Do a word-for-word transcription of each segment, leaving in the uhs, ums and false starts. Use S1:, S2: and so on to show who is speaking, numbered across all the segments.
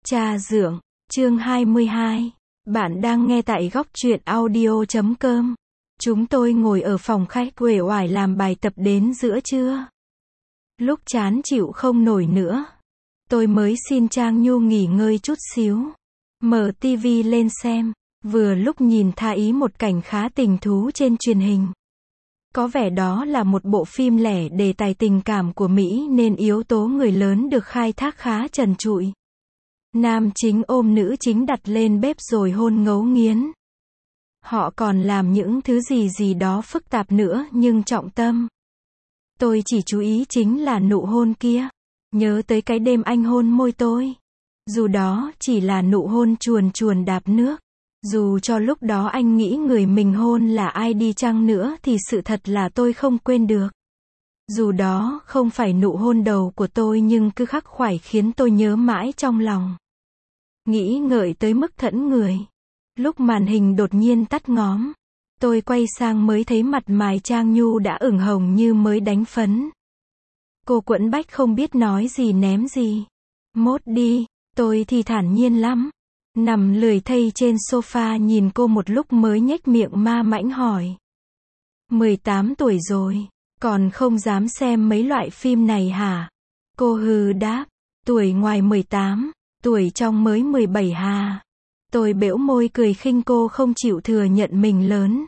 S1: Cha Dượng, chương hai mươi hai. Bạn đang nghe tại góc truyện audio chấm com. Chúng tôi ngồi ở phòng khách uể oải làm bài tập đến giữa trưa. Lúc chán chịu không nổi nữa, tôi mới xin Trang Nhu nghỉ ngơi chút xíu. Mở tivi lên xem, vừa lúc nhìn thấy một cảnh khá tình thú trên truyền hình. Có vẻ đó là một bộ phim lẻ đề tài tình cảm của Mỹ nên yếu tố người lớn được khai thác khá trần trụi. Nam chính ôm nữ chính đặt lên bếp rồi hôn ngấu nghiến. Họ còn làm những thứ gì gì đó phức tạp nữa nhưng trọng tâm. Tôi chỉ chú ý chính là nụ hôn kia. Nhớ tới cái đêm anh hôn môi tôi. Dù đó chỉ là nụ hôn chuồn chuồn đạp nước. Dù cho lúc đó anh nghĩ người mình hôn là ai đi chăng nữa thì sự thật là tôi không quên được. Dù đó không phải nụ hôn đầu của tôi nhưng cứ khắc khoải khiến tôi nhớ mãi trong lòng. Nghĩ ngợi tới mức thẫn người. Lúc màn hình đột nhiên tắt ngóm, tôi quay sang mới thấy mặt mày Trang Nhu đã ửng hồng như mới đánh phấn. Cô quẫn bách không biết nói gì ném gì. Mốt đi, tôi thì thản nhiên lắm. Nằm lười thây trên sofa nhìn cô một lúc mới nhếch miệng ma mãnh hỏi. mười tám tuổi rồi, còn không dám xem mấy loại phim này hả? Cô hừ đáp, tuổi ngoài mười tám, tuổi trong mới mười bảy hà. Tôi bẽo môi cười khinh cô không chịu thừa nhận mình lớn.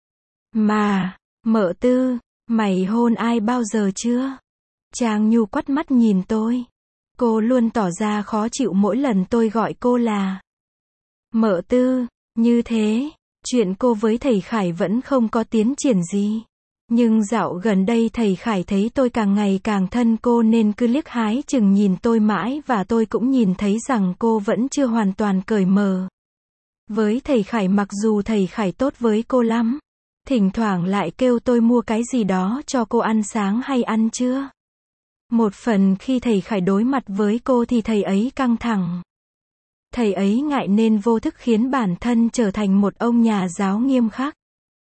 S1: Mà, Mợ Tư, mày hôn ai bao giờ chưa? Trang Nhu quắt mắt nhìn tôi. Cô luôn tỏ ra khó chịu mỗi lần tôi gọi cô là Mợ Tư. Như thế, chuyện cô với thầy Khải vẫn không có tiến triển gì. Nhưng dạo gần đây thầy Khải thấy tôi càng ngày càng thân cô nên cứ liếc hái chừng nhìn tôi mãi và tôi cũng nhìn thấy rằng cô vẫn chưa hoàn toàn cởi mở. Với thầy Khải mặc dù thầy Khải tốt với cô lắm, thỉnh thoảng lại kêu tôi mua cái gì đó cho cô ăn sáng hay ăn trưa. Một phần khi thầy Khải đối mặt với cô thì thầy ấy căng thẳng. Thầy ấy ngại nên vô thức khiến bản thân trở thành một ông nhà giáo nghiêm khắc.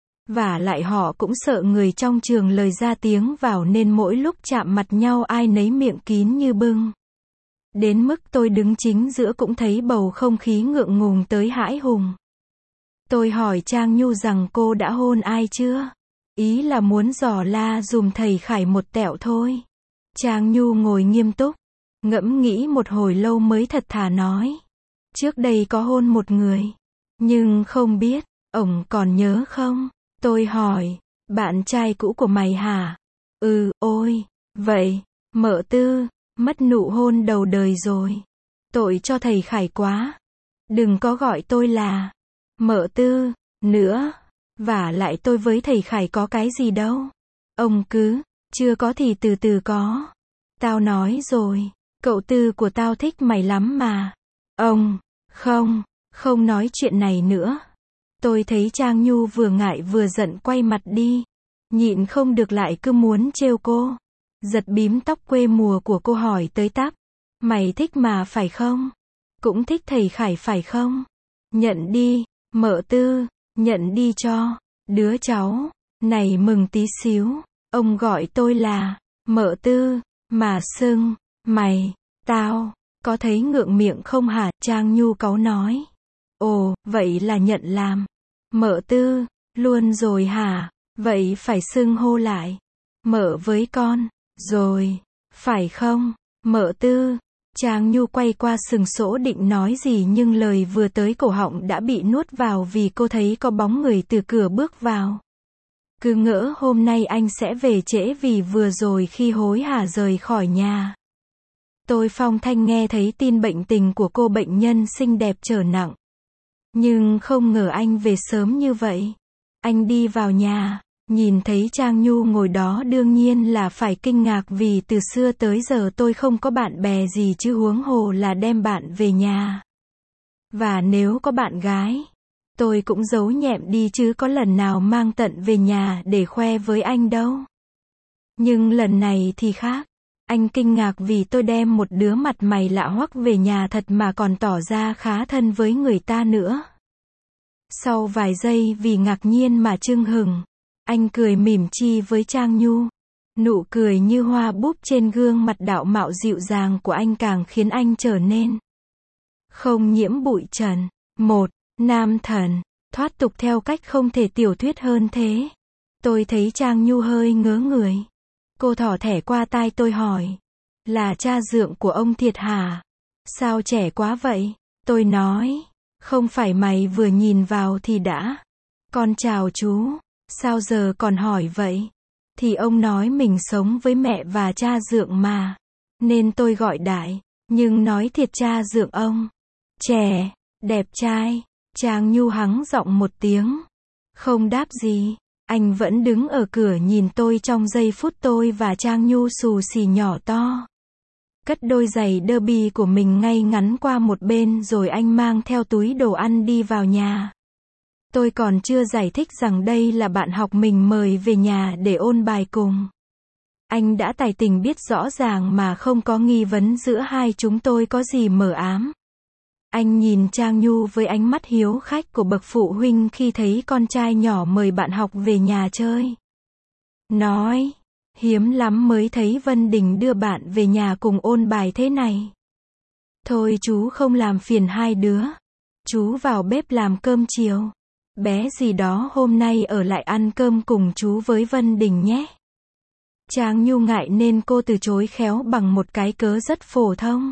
S1: Và lại họ cũng sợ người trong trường lời ra tiếng vào nên mỗi lúc chạm mặt nhau ai nấy miệng kín như bưng. Đến mức tôi đứng chính giữa cũng thấy bầu không khí ngượng ngùng tới hãi hùng. Tôi hỏi Trang Nhu rằng cô đã hôn ai chưa? Ý là muốn dò la dùm thầy Khải một tẹo thôi. Trang Nhu ngồi nghiêm túc, ngẫm nghĩ một hồi lâu mới thật thà nói. Trước đây có hôn một người, nhưng không biết, ổng còn nhớ không? Tôi hỏi, bạn trai cũ của mày hả? Ừ, ôi, vậy, Mợ Tư, mất nụ hôn đầu đời rồi. Tội cho thầy Khải quá. Đừng có gọi tôi là Mợ Tư nữa. Vả lại tôi với thầy Khải có cái gì đâu. Ông cứ, chưa có thì từ từ có. Tao nói rồi, cậu Tư của tao thích mày lắm mà. Ông, không, không nói chuyện này nữa. Tôi thấy Trang Nhu vừa ngại vừa giận quay mặt đi. Nhịn không được lại cứ muốn trêu cô. Giật bím tóc quê mùa của cô hỏi tới tắp. Mày thích mà phải không? Cũng thích thầy Khải phải không? Nhận đi, Mợ Tư, nhận đi cho. Đứa cháu này mừng tí xíu. Ông gọi tôi là Mợ Tư, mà xưng mày, tao, có thấy ngượng miệng không hả? Trang Nhu cáu nói. Ồ, vậy là nhận làm Mợ Tư luôn rồi hả? Vậy phải xưng hô lại Mợ với con rồi, phải không? Mợ Tư. Trang Nhu quay qua sừng sỗ định nói gì nhưng lời vừa tới cổ họng đã bị nuốt vào vì cô thấy có bóng người từ cửa bước vào. Cứ ngỡ hôm nay anh sẽ về trễ vì vừa rồi khi hối hả rời khỏi nhà. Tôi phong thanh nghe thấy tin bệnh tình của cô bệnh nhân xinh đẹp trở nặng. Nhưng không ngờ anh về sớm như vậy. Anh đi vào nhà, nhìn thấy Trang Nhu ngồi đó đương nhiên là phải kinh ngạc vì từ xưa tới giờ tôi không có bạn bè gì chứ huống hồ là đem bạn về nhà. Và nếu có bạn gái, tôi cũng giấu nhẹm đi chứ có lần nào mang tận về nhà để khoe với anh đâu. Nhưng lần này thì khác. Anh kinh ngạc vì tôi đem một đứa mặt mày lạ hoắc về nhà thật mà còn tỏ ra khá thân với người ta nữa. Sau vài giây vì ngạc nhiên mà chưng hửng, anh cười mỉm chi với Trang Nhu. Nụ cười như hoa búp trên gương mặt đạo mạo dịu dàng của anh càng khiến anh trở nên không nhiễm bụi trần. Một, nam thần, thoát tục theo cách không thể tiểu thuyết hơn thế. Tôi thấy Trang Nhu hơi ngớ người. Cô thỏ thẻ qua tai tôi hỏi. Là cha dượng của ông thiệt hả? Sao trẻ quá vậy? Tôi nói. Không phải mày vừa nhìn vào thì đã. Con chào chú. Sao giờ còn hỏi vậy? Thì ông nói mình sống với mẹ và cha dượng mà. Nên tôi gọi đại. Nhưng nói thiệt cha dượng ông. Trẻ, đẹp trai. Trang Nhu hắng giọng một tiếng. Không đáp gì. Anh vẫn đứng ở cửa nhìn tôi trong giây phút tôi và Trang Nhu xù xì nhỏ to. Cất đôi giày derby của mình ngay ngắn qua một bên rồi anh mang theo túi đồ ăn đi vào nhà. Tôi còn chưa giải thích rằng đây là bạn học mình mời về nhà để ôn bài cùng. Anh đã tài tình biết rõ ràng mà không có nghi vấn giữa hai chúng tôi có gì mờ ám. Anh nhìn Trang Nhu với ánh mắt hiếu khách của bậc phụ huynh khi thấy con trai nhỏ mời bạn học về nhà chơi. Nói, hiếm lắm mới thấy Vân Đình đưa bạn về nhà cùng ôn bài thế này. Thôi chú không làm phiền hai đứa. Chú vào bếp làm cơm chiều. Bé gì đó hôm nay ở lại ăn cơm cùng chú với Vân Đình nhé. Trang Nhu ngại nên cô từ chối khéo bằng một cái cớ rất phổ thông.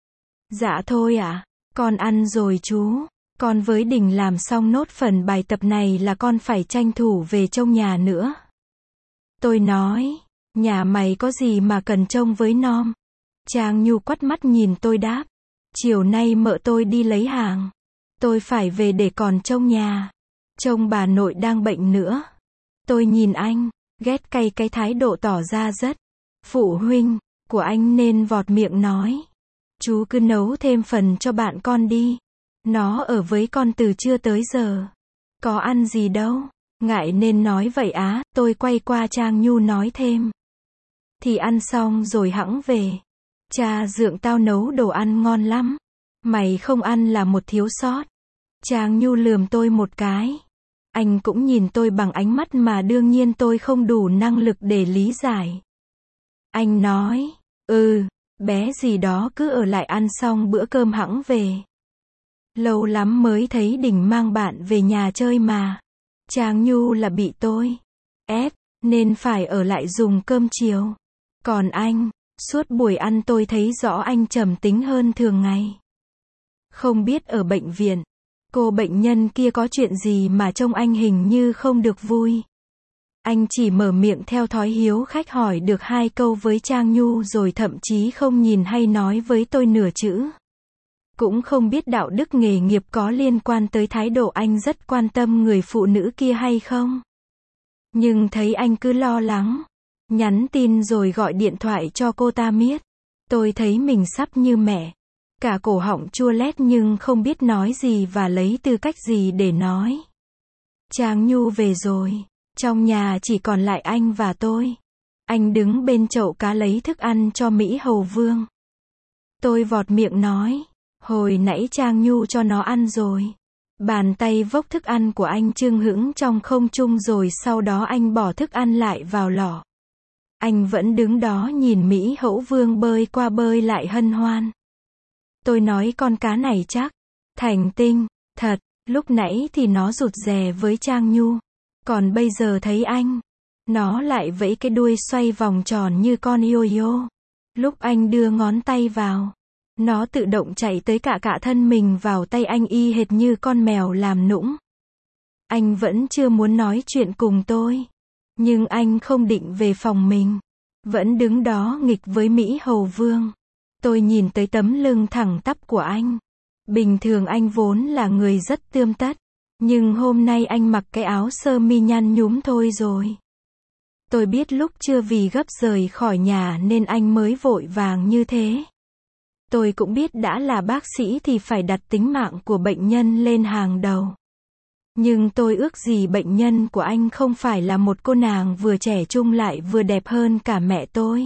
S1: Dạ thôi ạ. À? Con ăn rồi chú. Con với Đình làm xong nốt phần bài tập này là con phải tranh thủ về trông nhà nữa. Tôi nói, nhà mày có gì mà cần trông với nom? Trang Nhu quắt mắt nhìn tôi đáp. Chiều nay mợ tôi đi lấy hàng. Tôi phải về để còn trông nhà. Trông bà nội đang bệnh nữa. Tôi nhìn anh, ghét cay cái thái độ tỏ ra rất phụ huynh của anh nên vọt miệng nói. Chú cứ nấu thêm phần cho bạn con đi. Nó ở với con từ trưa tới giờ. Có ăn gì đâu. Ngại nên nói vậy á, tôi quay qua Trang Nhu nói thêm. Thì ăn xong rồi hẵng về. Cha dượng tao nấu đồ ăn ngon lắm. Mày không ăn là một thiếu sót. Trang Nhu lườm tôi một cái. Anh cũng nhìn tôi bằng ánh mắt mà đương nhiên tôi không đủ năng lực để lý giải. Anh nói, ừ, bé gì đó cứ ở lại ăn xong bữa cơm hẵng về. Lâu lắm mới thấy Đình mang bạn về nhà chơi mà. Trang Nhu là bị tôi ép, nên phải ở lại dùng cơm chiều. Còn anh, suốt buổi ăn tôi thấy rõ anh trầm tính hơn thường ngày. Không biết ở bệnh viện, cô bệnh nhân kia có chuyện gì mà trông anh hình như không được vui. Anh chỉ mở miệng theo thói hiếu khách hỏi được hai câu với Trang Nhu rồi thậm chí không nhìn hay nói với tôi nửa chữ. Cũng không biết đạo đức nghề nghiệp có liên quan tới thái độ anh rất quan tâm người phụ nữ kia hay không. Nhưng thấy anh cứ lo lắng, nhắn tin rồi gọi điện thoại cho cô ta miết. Tôi thấy mình sắp như mẹ. Cả cổ họng chua lét nhưng không biết nói gì và lấy tư cách gì để nói. Trang Nhu về rồi. Trong nhà chỉ còn lại anh và tôi. Anh đứng bên chậu cá lấy thức ăn cho Mỹ Hầu Vương. Tôi vọt miệng nói. Hồi nãy Trang Nhu cho nó ăn rồi. Bàn tay vốc thức ăn của anh chưng hững trong không trung rồi sau đó anh bỏ thức ăn lại vào lọ. Anh vẫn đứng đó nhìn Mỹ Hậu Vương bơi qua bơi lại hân hoan. Tôi nói con cá này chắc thành tinh, thật, lúc nãy thì nó rụt rè với Trang Nhu. Còn bây giờ thấy anh, nó lại vẫy cái đuôi xoay vòng tròn như con yo-yo. Lúc anh đưa ngón tay vào, nó tự động chạy tới cạ cạ thân mình vào tay anh y hệt như con mèo làm nũng. Anh vẫn chưa muốn nói chuyện cùng tôi. Nhưng anh không định về phòng mình. Vẫn đứng đó nghịch với Mỹ Hầu Vương. Tôi nhìn tới tấm lưng thẳng tắp của anh. Bình thường anh vốn là người rất tươm tất. Nhưng hôm nay anh mặc cái áo sơ mi nhăn nhúm thôi rồi. Tôi biết lúc chưa vì gấp rời khỏi nhà nên anh mới vội vàng như thế. Tôi cũng biết đã là bác sĩ thì phải đặt tính mạng của bệnh nhân lên hàng đầu. Nhưng tôi ước gì bệnh nhân của anh không phải là một cô nàng vừa trẻ trung lại vừa đẹp hơn cả mẹ tôi.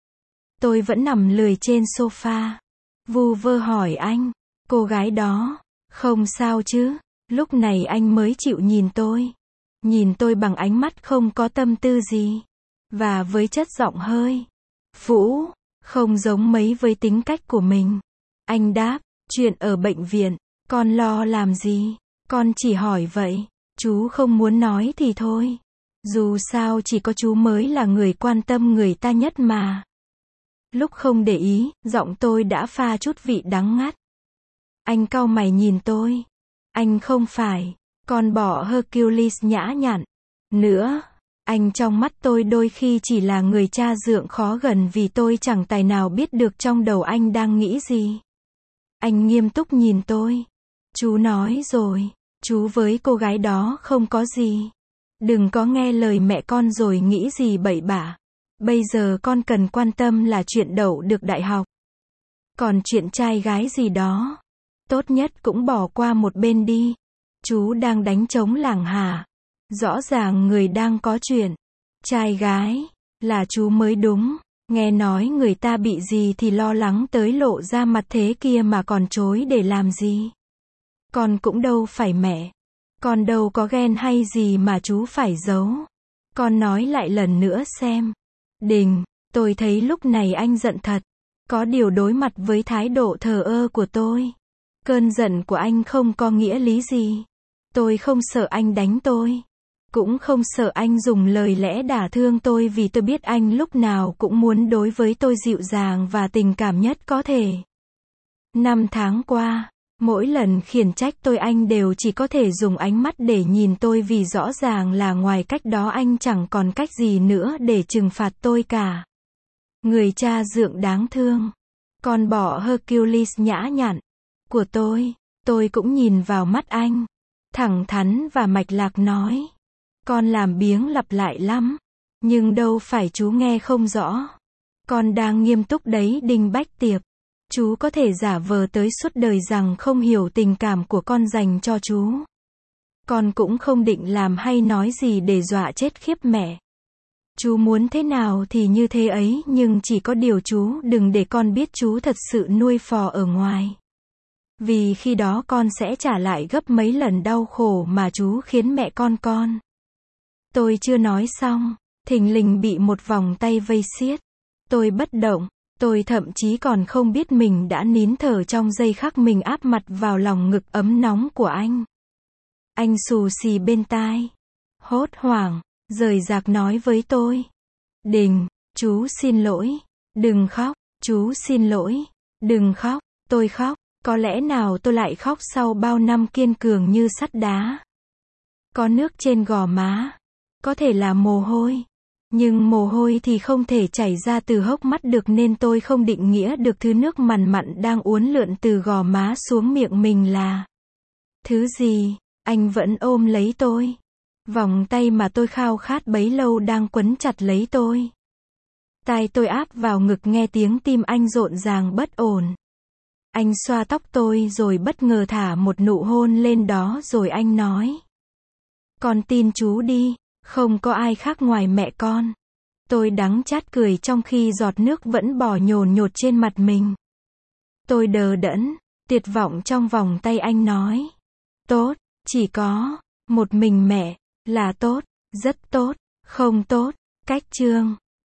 S1: Tôi vẫn nằm lười trên sofa. Vu vơ hỏi anh, cô gái đó, không sao chứ? Lúc này anh mới chịu nhìn tôi. Nhìn tôi bằng ánh mắt không có tâm tư gì. Và với chất giọng hơi phũ, không giống mấy với tính cách của mình. Anh đáp, Chuyện ở bệnh viện, con lo làm gì? Con chỉ hỏi vậy. Chú không muốn nói thì thôi. Dù sao chỉ có chú mới là người quan tâm người ta nhất mà. Lúc không để ý, giọng tôi đã pha chút vị đắng ngắt. Anh cau mày nhìn tôi. Anh không phải. Con bọ Hercules nhã nhặn. Nữa. Anh trong mắt tôi đôi khi chỉ là người cha dượng khó gần vì tôi chẳng tài nào biết được trong đầu anh đang nghĩ gì. Anh nghiêm túc nhìn tôi. Chú nói rồi. Chú với cô gái đó không có gì. Đừng có nghe lời mẹ con rồi nghĩ gì bậy bạ. Bây giờ con cần quan tâm là chuyện đậu được đại học. Còn chuyện trai gái gì đó, tốt nhất cũng bỏ qua một bên đi. Chú đang đánh trống lảng hả? Rõ ràng người đang có chuyện. Trai gái, là chú mới đúng. Nghe nói người ta bị gì thì lo lắng tới lộ ra mặt thế kia mà còn chối để làm gì. Con cũng đâu phải mẹ. Con đâu có ghen hay gì mà chú phải giấu. Con nói lại lần nữa xem. Đình, tôi thấy lúc này anh giận thật. Có điều đối mặt với thái độ thờ ơ của tôi. Cơn giận của anh không có nghĩa lý gì. Tôi không sợ anh đánh tôi. Cũng không sợ anh dùng lời lẽ đả thương tôi vì tôi biết anh lúc nào cũng muốn đối với tôi dịu dàng và tình cảm nhất có thể. Năm tháng qua, mỗi lần khiển trách tôi anh đều chỉ có thể dùng ánh mắt để nhìn tôi vì rõ ràng là ngoài cách đó anh chẳng còn cách gì nữa để trừng phạt tôi cả. Người cha dượng đáng thương. Con bọ Hercules nhã nhặn của tôi. Tôi cũng nhìn vào mắt anh. Thẳng thắn và mạch lạc nói. Con làm biếng lặp lại lắm. Nhưng đâu phải chú nghe không rõ. Con đang nghiêm túc đấy Đinh Bách Tiệp. Chú có thể giả vờ tới suốt đời rằng không hiểu tình cảm của con dành cho chú. Con cũng không định làm hay nói gì để dọa chết khiếp mẹ. Chú muốn thế nào thì như thế ấy, nhưng chỉ có điều chú đừng để con biết chú thật sự nuôi phò ở ngoài. Vì khi đó con sẽ trả lại gấp mấy lần đau khổ mà chú khiến mẹ con con. Tôi chưa nói xong, thình lình bị một vòng tay vây siết. Tôi bất động, tôi thậm chí còn không biết mình đã nín thở trong giây khắc mình áp mặt vào lòng ngực ấm nóng của anh. Anh xù xì bên tai. Hốt hoảng, rời rạc nói với tôi. Đình, chú xin lỗi. Đừng khóc, chú xin lỗi. Đừng khóc, tôi khóc. Có lẽ nào tôi lại khóc sau bao năm kiên cường như sắt đá. Có nước trên gò má. Có thể là mồ hôi. Nhưng mồ hôi thì không thể chảy ra từ hốc mắt được nên tôi không định nghĩa được thứ nước mằn mặn đang uốn lượn từ gò má xuống miệng mình là thứ gì. Anh vẫn ôm lấy tôi. Vòng tay mà tôi khao khát bấy lâu đang quấn chặt lấy tôi. Tai tôi áp vào ngực nghe tiếng tim anh rộn ràng bất ổn. Anh xoa tóc tôi rồi bất ngờ thả một nụ hôn lên đó rồi anh nói. Con tin chú đi, không có ai khác ngoài mẹ con. Tôi đắng chát cười trong khi giọt nước vẫn bò nhồn nhột trên mặt mình. Tôi đờ đẫn, tuyệt vọng trong vòng tay anh nói. Tốt, chỉ có một mình mẹ là tốt, rất tốt, không tốt. Cách chương